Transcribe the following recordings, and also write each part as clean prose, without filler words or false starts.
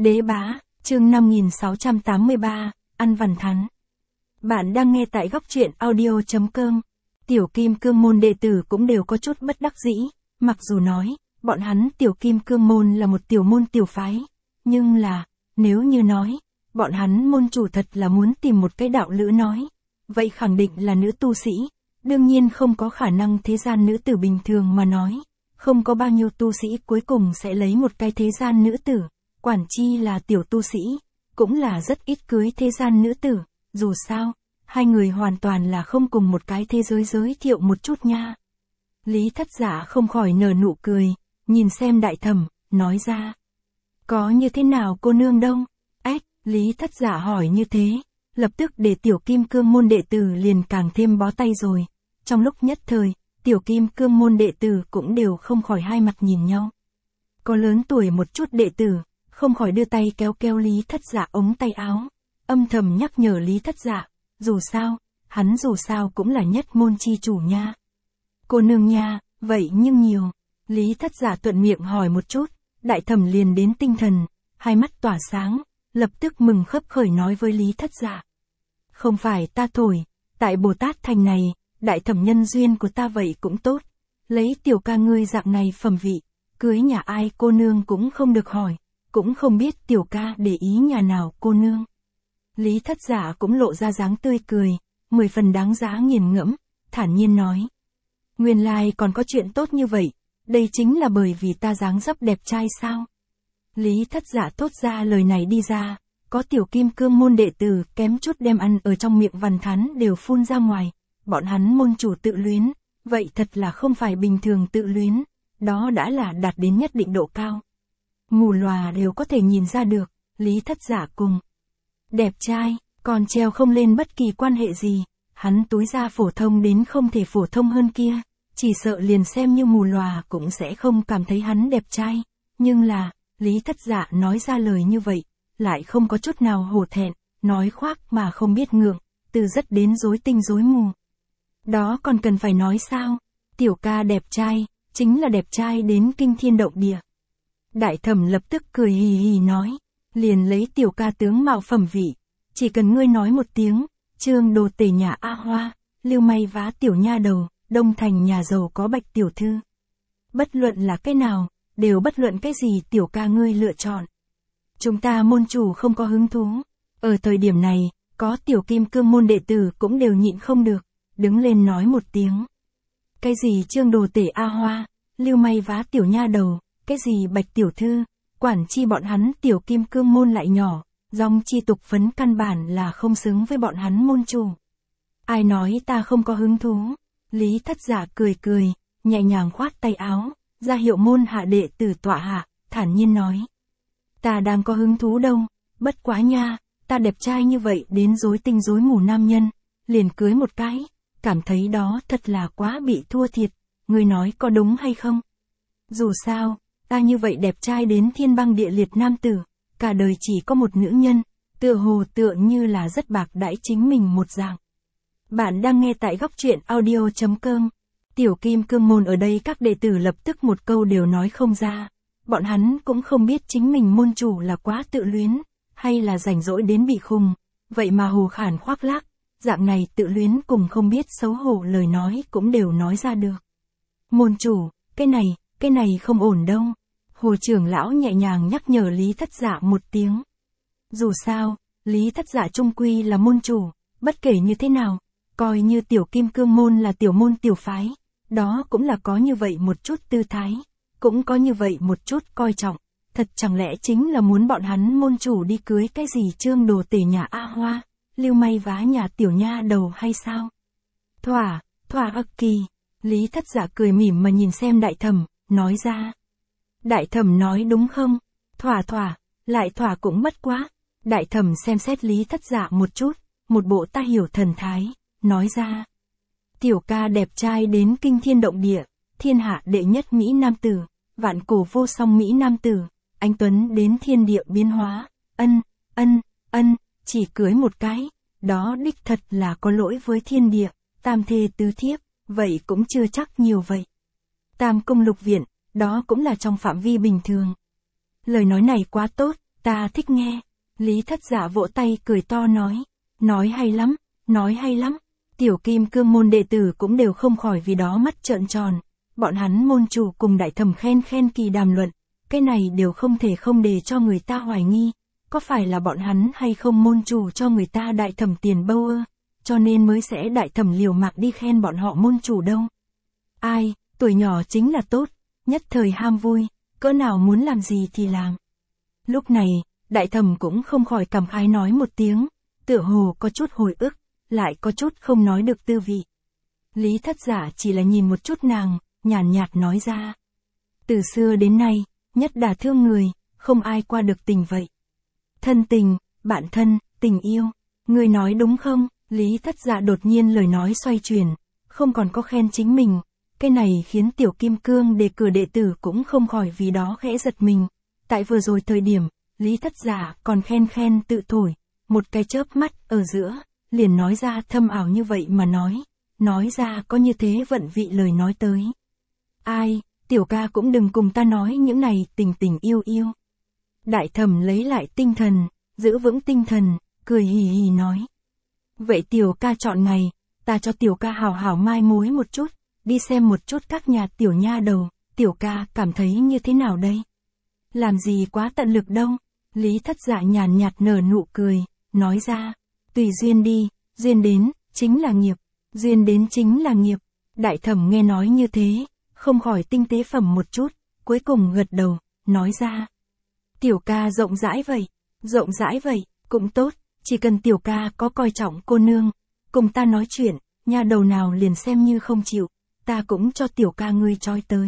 Đế bá, chương 5683, ăn vằn thắn. Bạn đang nghe tại góc truyện audio.com. Tiểu Kim Cương môn đệ tử cũng đều có chút bất đắc dĩ, mặc dù nói, bọn hắn Tiểu Kim Cương môn là một tiểu môn tiểu phái, nhưng là, nếu như nói, bọn hắn môn chủ thật là muốn tìm một cái đạo lữ nói, vậy khẳng định là nữ tu sĩ, đương nhiên không có khả năng thế gian nữ tử bình thường mà nói, không có bao nhiêu tu sĩ cuối cùng sẽ lấy một cái thế gian nữ tử. Quản chi là tiểu tu sĩ, cũng là rất ít cưới thế gian nữ tử, dù sao, hai người hoàn toàn là không cùng một cái thế giới giới thiệu một chút nha. Lý Thất Dạ không khỏi nở nụ cười, nhìn xem Đại Thẩm, nói ra. Có như thế nào cô nương đông? Lý Thất Dạ hỏi như thế, lập tức để Tiểu Kim Cương môn đệ tử liền càng thêm bó tay rồi. Trong lúc nhất thời, Tiểu Kim Cương môn đệ tử cũng đều không khỏi hai mặt nhìn nhau. Có lớn tuổi một chút đệ tử, không khỏi đưa tay kéo kéo Lý Thất Dạ ống tay áo, âm thầm nhắc nhở Lý Thất Dạ, dù sao, hắn dù sao cũng là nhất môn chi chủ nha. Cô nương nha, vậy nhưng nhiều. Lý Thất Dạ thuận miệng hỏi một chút, Đại Thẩm liền đến tinh thần, hai mắt tỏa sáng, lập tức mừng khấp khởi nói với Lý Thất Dạ. Không phải ta thổi, tại Bồ Tát Thành này, Đại Thẩm nhân duyên của ta vậy cũng tốt, lấy tiểu ca ngươi dạng này phẩm vị, cưới nhà ai cô nương cũng không được hỏi. Cũng không biết tiểu ca để ý nhà nào cô nương. Lý Thất Dạ cũng lộ ra dáng tươi cười, 10 phần đáng giá nghiền ngẫm, thản nhiên nói. Nguyên lai còn có chuyện tốt như vậy, đây chính là bởi vì ta dáng dấp đẹp trai sao? Lý Thất Dạ thốt ra lời này đi ra, có Tiểu Kim Cương môn đệ tử kém chút đem ăn ở trong miệng vằn thắn đều phun ra ngoài, bọn hắn môn chủ tự luyến, vậy thật là không phải bình thường tự luyến, đó đã là đạt đến nhất định độ cao. Mù lòa đều có thể nhìn ra được, Lý Thất Dạ cùng đẹp trai, còn treo không lên bất kỳ quan hệ gì, hắn túi ra phổ thông đến không thể phổ thông hơn kia, chỉ sợ liền xem như mù lòa cũng sẽ không cảm thấy hắn đẹp trai, nhưng là, Lý Thất Dạ nói ra lời như vậy, lại không có chút nào hổ thẹn, nói khoác mà không biết ngượng, từ rất đến rối tinh rối mù. Đó còn cần phải nói sao, tiểu ca đẹp trai, chính là đẹp trai đến kinh thiên động địa. Đại Thẩm lập tức cười hì hì nói, liền lấy tiểu ca tướng mạo phẩm vị, chỉ cần ngươi nói một tiếng, Trương Đồ Tể nhà A Hoa, Lưu May Vá tiểu nha đầu, Đông Thành nhà giàu có Bạch tiểu thư. Bất luận là cái nào, đều bất luận cái gì tiểu ca ngươi lựa chọn. Chúng ta môn chủ không có hứng thú. Ở thời điểm này, có Tiểu Kim Cương môn đệ tử cũng đều nhịn không được, đứng lên nói một tiếng. Cái gì Trương Đồ Tể A Hoa, Lưu May Vá tiểu nha đầu, cái gì Bạch tiểu thư, quản chi bọn hắn Tiểu Kim Cương môn lại nhỏ, dòng chi tục phấn căn bản là không xứng với bọn hắn môn chủ. Ai nói ta không có hứng thú? Lý Thất Dạ cười cười, nhẹ nhàng khoát tay áo, ra hiệu môn hạ đệ tử tọa hạ, thản nhiên nói. Ta đang có hứng thú đâu, bất quá nha, ta đẹp trai như vậy đến rối tinh rối mù nam nhân, liền cưới một cái, cảm thấy đó thật là quá bị thua thiệt, ngươi nói có đúng hay không? Dù sao, ta như vậy đẹp trai đến thiên băng địa liệt nam tử, cả đời chỉ có một nữ nhân, tựa hồ tựa như là rất bạc đãi chính mình một dạng. Bạn đang nghe tại góc truyện audio.com. Tiểu Kim Cương môn ở đây các đệ tử lập tức một câu đều nói không ra. Bọn hắn cũng không biết chính mình môn chủ là quá tự luyến, hay là rảnh rỗi đến bị khùng, vậy mà hồ khản khoác lác, dạng này tự luyến cùng không biết xấu hổ lời nói cũng đều nói ra được. Môn chủ, cái này không ổn đâu. Hồ trưởng lão nhẹ nhàng nhắc nhở Lý Thất Dạ một tiếng. Dù sao, Lý Thất Dạ trung quy là môn chủ, bất kể như thế nào, coi như Tiểu Kim Cương môn là tiểu môn tiểu phái, đó cũng là có như vậy một chút tư thái, cũng có như vậy một chút coi trọng, thật chẳng lẽ chính là muốn bọn hắn môn chủ đi cưới cái gì Trương Đồ Tể nhà A Hoa, Lưu May Vá nhà tiểu nha đầu hay sao? Thỏa ức kỳ, Lý Thất Dạ cười mỉm mà nhìn xem Đại Thẩm, nói ra. Đại Thẩm nói đúng không? Thỏa, lại thỏa cũng bất quá. Đại Thẩm xem xét Lý Thất Dạ một chút, một bộ ta hiểu thần thái, nói ra. Tiểu ca đẹp trai đến kinh thiên động địa, thiên hạ đệ nhất Mỹ Nam Tử, vạn cổ vô song Mỹ Nam Tử, anh Tuấn đến thiên địa biến hóa, ân, chỉ cưới một cái, đó đích thật là có lỗi với thiên địa, tam thê tứ thiếp, vậy cũng chưa chắc nhiều vậy. Tam cung lục viện, đó cũng là trong phạm vi bình thường. Lời nói này quá tốt, Ta thích nghe. Lý Thất Dạ vỗ tay cười to nói hay lắm, nói hay lắm. Tiểu kim cương môn đệ tử cũng đều không khỏi vì đó mắt trợn tròn. Bọn hắn môn chủ cùng đại thẩm khen kỳ đàm luận, cái này đều không thể không để cho người ta hoài nghi, có phải là bọn hắn hay không môn chủ cho người ta đại thẩm tiền bâu ơ, cho nên mới sẽ đại thẩm liều mạng đi khen bọn họ môn chủ đâu. Ai, tuổi nhỏ chính là tốt, nhất thời ham vui, cỡ nào muốn làm gì thì làm. Lúc này, đại thẩm cũng không khỏi cảm khái nói một tiếng, tựa hồ có chút hồi ức, lại có chút không nói được tư vị. Lý Thất Dạ chỉ là nhìn một chút nàng, nhàn nhạt nói ra. Từ xưa đến nay, nhất đả thương người, không ai qua được tình vậy. Thân tình, bạn thân, tình yêu, người nói đúng không? Lý Thất Dạ đột nhiên lời nói xoay chuyển, không còn có khen chính mình. Cái này khiến tiểu kim cương đề cử đệ tử cũng không khỏi vì đó khẽ giật mình. Tại vừa rồi thời điểm, Lý Thất Dạ còn khen tự thổi, một cái chớp mắt ở giữa, liền nói ra thâm ảo như vậy mà nói ra có như thế vận vị lời nói tới. Ai, tiểu ca cũng đừng cùng ta nói những này tình yêu. Đại thẩm lấy lại tinh thần, giữ vững tinh thần, cười hì hì nói. Vậy tiểu ca chọn ngày, ta cho tiểu ca hào hào mai mối một chút, đi xem một chút các nhà tiểu nha đầu, tiểu ca cảm thấy như thế nào đây? Làm gì quá tận lực đâu. Lý Thất Dạ nhàn nhạt nở nụ cười, nói ra, tùy duyên đi, duyên đến, chính là nghiệp, duyên đến chính là nghiệp. Đại thẩm nghe nói như thế, không khỏi tinh tế phẩm một chút, cuối cùng gật đầu, nói ra. Tiểu ca rộng rãi vậy, cũng tốt, chỉ cần tiểu ca có coi trọng cô nương, cùng ta nói chuyện, nha đầu nào liền xem như không chịu, ta cũng cho tiểu ca ngươi trói tới.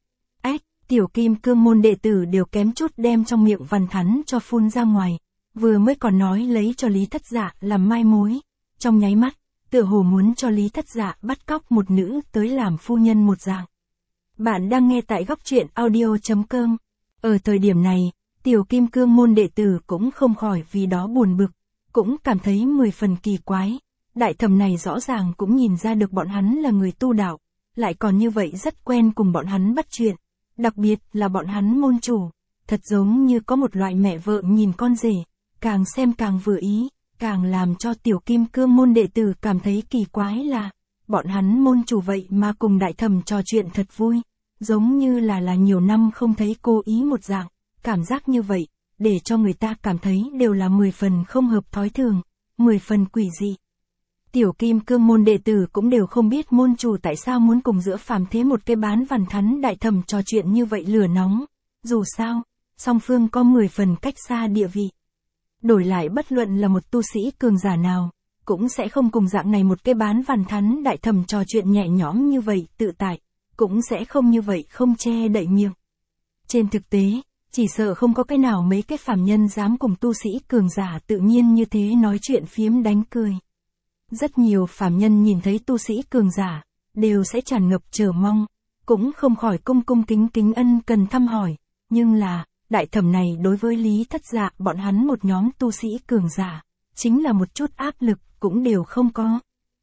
Tiểu kim cương môn đệ tử đều kém chút đem trong miệng văn thắn cho phun ra ngoài, vừa mới còn nói lấy cho Lý Thất Dạ làm mai mối, trong nháy mắt, tựa hồ muốn cho Lý Thất Dạ bắt cóc một nữ tới làm phu nhân một dạng. Bạn đang nghe tại góc truyện audio.com. Ở thời điểm này, tiểu kim cương môn đệ tử cũng không khỏi vì đó buồn bực, cũng cảm thấy 10 phần kỳ quái. Đại thẩm này rõ ràng cũng nhìn ra được bọn hắn là người tu đạo, lại còn như vậy rất quen cùng bọn hắn bắt chuyện. Đặc biệt là bọn hắn môn chủ, thật giống như có một loại mẹ vợ nhìn con rể, càng xem càng vừa ý, càng làm cho tiểu kim cương môn đệ tử cảm thấy kỳ quái là, bọn hắn môn chủ vậy mà cùng đại thẩm trò chuyện thật vui, giống như là nhiều năm không thấy cô ý một dạng, cảm giác như vậy, để cho người ta cảm thấy đều là 10 phần không hợp thói thường, 10 phần quỷ dị. Tiểu kim cương môn đệ tử cũng đều không biết môn chủ tại sao muốn cùng giữa phàm thế một cái bán văn thắn đại thẩm trò chuyện như vậy lửa nóng. Dù sao, song phương có 10 phần cách xa địa vị. Đổi lại bất luận là một tu sĩ cường giả nào, cũng sẽ không cùng dạng này một cái bán văn thắn đại thẩm trò chuyện nhẹ nhõm như vậy tự tại, cũng sẽ không như vậy không che đậy miệng. Trên thực tế, chỉ sợ không có cái nào mấy cái phàm nhân dám cùng tu sĩ cường giả tự nhiên như thế nói chuyện phiếm đánh cười. Rất nhiều phàm nhân nhìn thấy tu sĩ cường giả, đều sẽ tràn ngập chờ mong, cũng không khỏi cung kính ân cần thăm hỏi, nhưng là, đại thẩm này đối với Lý Thất Dạ bọn hắn một nhóm tu sĩ cường giả, chính là một chút áp lực cũng đều không có.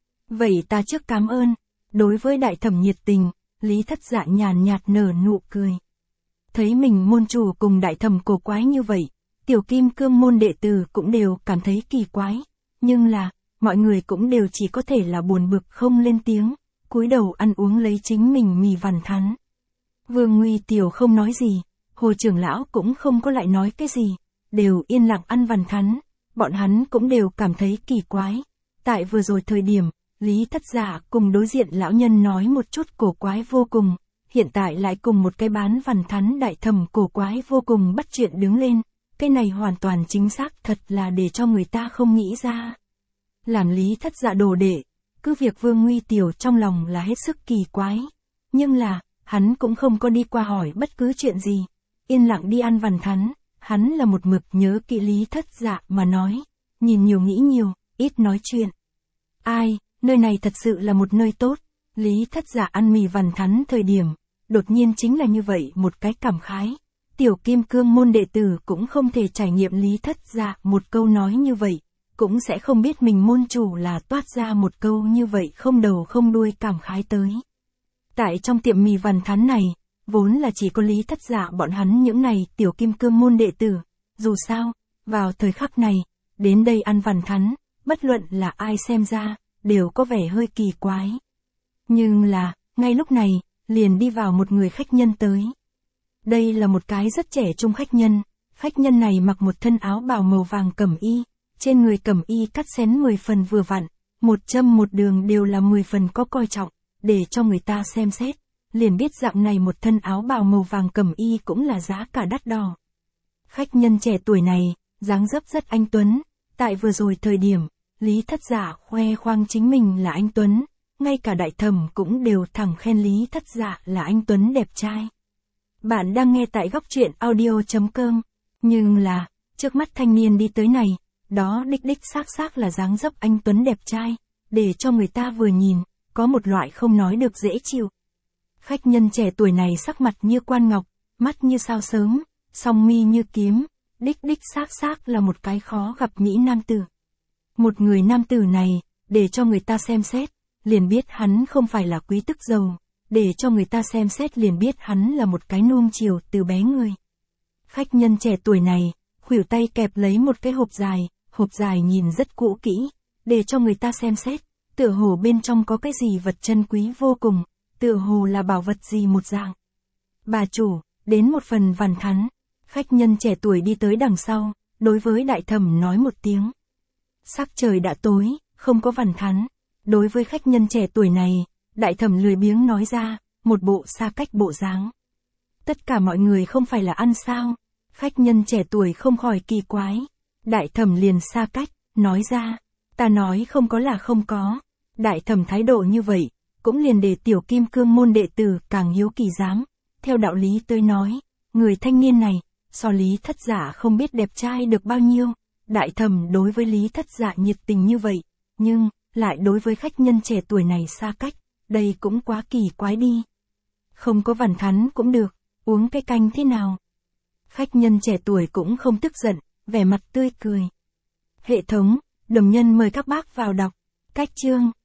Vậy ta trước cảm ơn. Đối với đại thẩm nhiệt tình, Lý Thất Dạ nhàn nhạt nở nụ cười. Thấy mình môn chủ cùng đại thẩm cổ quái như vậy, tiểu kim cương môn đệ tử cũng đều cảm thấy kỳ quái, nhưng là, mọi người cũng đều chỉ có thể là buồn bực không lên tiếng, cúi đầu ăn uống lấy chính mình mì vằn thắn. Vương Nguy Tiểu không nói gì, Hồ trưởng lão cũng không có lại nói cái gì, đều yên lặng ăn vằn thắn, bọn hắn cũng đều cảm thấy kỳ quái. Tại vừa rồi thời điểm, Lý Thất Dạ cùng đối diện lão nhân nói một chút cổ quái vô cùng, hiện tại lại cùng một cái bán vằn thắn đại thẩm cổ quái vô cùng bắt chuyện đứng lên, cái này hoàn toàn chính xác thật là để cho người ta không nghĩ ra. Làm Lý Thất Dạ đồ đệ, cứ việc Vương Nguy Tiểu trong lòng là hết sức kỳ quái, nhưng là, hắn cũng không có đi qua hỏi bất cứ chuyện gì, yên lặng đi ăn vằn thắn, hắn là một mực nhớ kỹ Lý Thất Dạ mà nói, nhìn nhiều nghĩ nhiều, ít nói chuyện. Ai, nơi này thật sự là một nơi tốt, Lý Thất Dạ ăn mì vằn thắn thời điểm, đột nhiên chính là như vậy một cái cảm khái. Tiểu kim cương môn đệ tử cũng không thể trải nghiệm Lý Thất Dạ một câu nói như vậy, cũng sẽ không biết mình môn chủ là toát ra một câu như vậy không đầu không đuôi cảm khái tới. Tại trong tiệm mì vằn thắn này, vốn là chỉ có Lý Thất Dạ bọn hắn những này tiểu kim cương môn đệ tử, Dù sao, vào thời khắc này, đến đây ăn vằn thắn, bất luận là ai xem ra, đều có vẻ hơi kỳ quái. Nhưng là, ngay lúc này, liền đi vào một người khách nhân tới. Đây là một cái rất trẻ trung khách nhân này mặc một thân áo bào màu vàng cẩm y, trên người cẩm y cắt xén 10 phần vừa vặn, một châm một đường đều là 10 phần có coi trọng, để cho người ta xem xét, liền biết dạng này một thân áo bào màu vàng cẩm y cũng là giá cả đắt đỏ. Khách nhân trẻ tuổi này, dáng dấp rất anh tuấn, tại vừa rồi thời điểm, Lý Thất Dạ khoe khoang chính mình là anh tuấn, ngay cả đại thẩm cũng đều thẳng khen Lý Thất Dạ là anh tuấn đẹp trai. Bạn đang nghe tại góc truyện audio.com, nhưng là, trước mắt thanh niên đi tới này, đó đích xác là dáng dấp anh tuấn đẹp trai, để cho người ta vừa nhìn, có một loại không nói được dễ chịu. Khách nhân trẻ tuổi này sắc mặt như quan ngọc, mắt như sao sớm, song mi như kiếm, đích xác là một cái khó gặp mỹ nam tử. Một người nam tử này, để cho người ta xem xét, liền biết hắn không phải là quý tức giàu, để cho người ta xem xét liền biết hắn là một cái nuông chiều từ bé người. Khách nhân trẻ tuổi này, khuỷu tay kẹp lấy một cái hộp dài nhìn rất cũ kỹ, để cho người ta xem xét, tựa hồ bên trong có cái gì vật chân quý vô cùng, tựa hồ là bảo vật gì một dạng. Bà chủ, đến một phần vằn thắn. Khách nhân trẻ tuổi đi tới đằng sau, đối với đại thẩm nói một tiếng. Sắc trời đã tối, không có vằn thắn. Đối với khách nhân trẻ tuổi này, đại thẩm lười biếng nói ra, một bộ xa cách bộ dáng. Tất cả mọi người không phải là ăn sao? Khách nhân trẻ tuổi không khỏi kỳ quái. Đại thẩm liền xa cách, nói ra, ta nói không có là không có. Đại thẩm thái độ như vậy, cũng liền để tiểu kim cương môn đệ tử càng hiếu kỳ dám. Theo đạo lý tôi nói, người thanh niên này, so Lý Thất Dạ không biết đẹp trai được bao nhiêu. Đại thẩm đối với Lý Thất Dạ nhiệt tình như vậy, nhưng, lại đối với khách nhân trẻ tuổi này xa cách, đây cũng quá kỳ quái đi. Không có vằn thắn cũng được, uống cái canh thế nào? Khách nhân trẻ tuổi cũng không tức giận, vẻ mặt tươi cười. Hệ thống, đồng nhân mời các bác vào đọc. Cách chương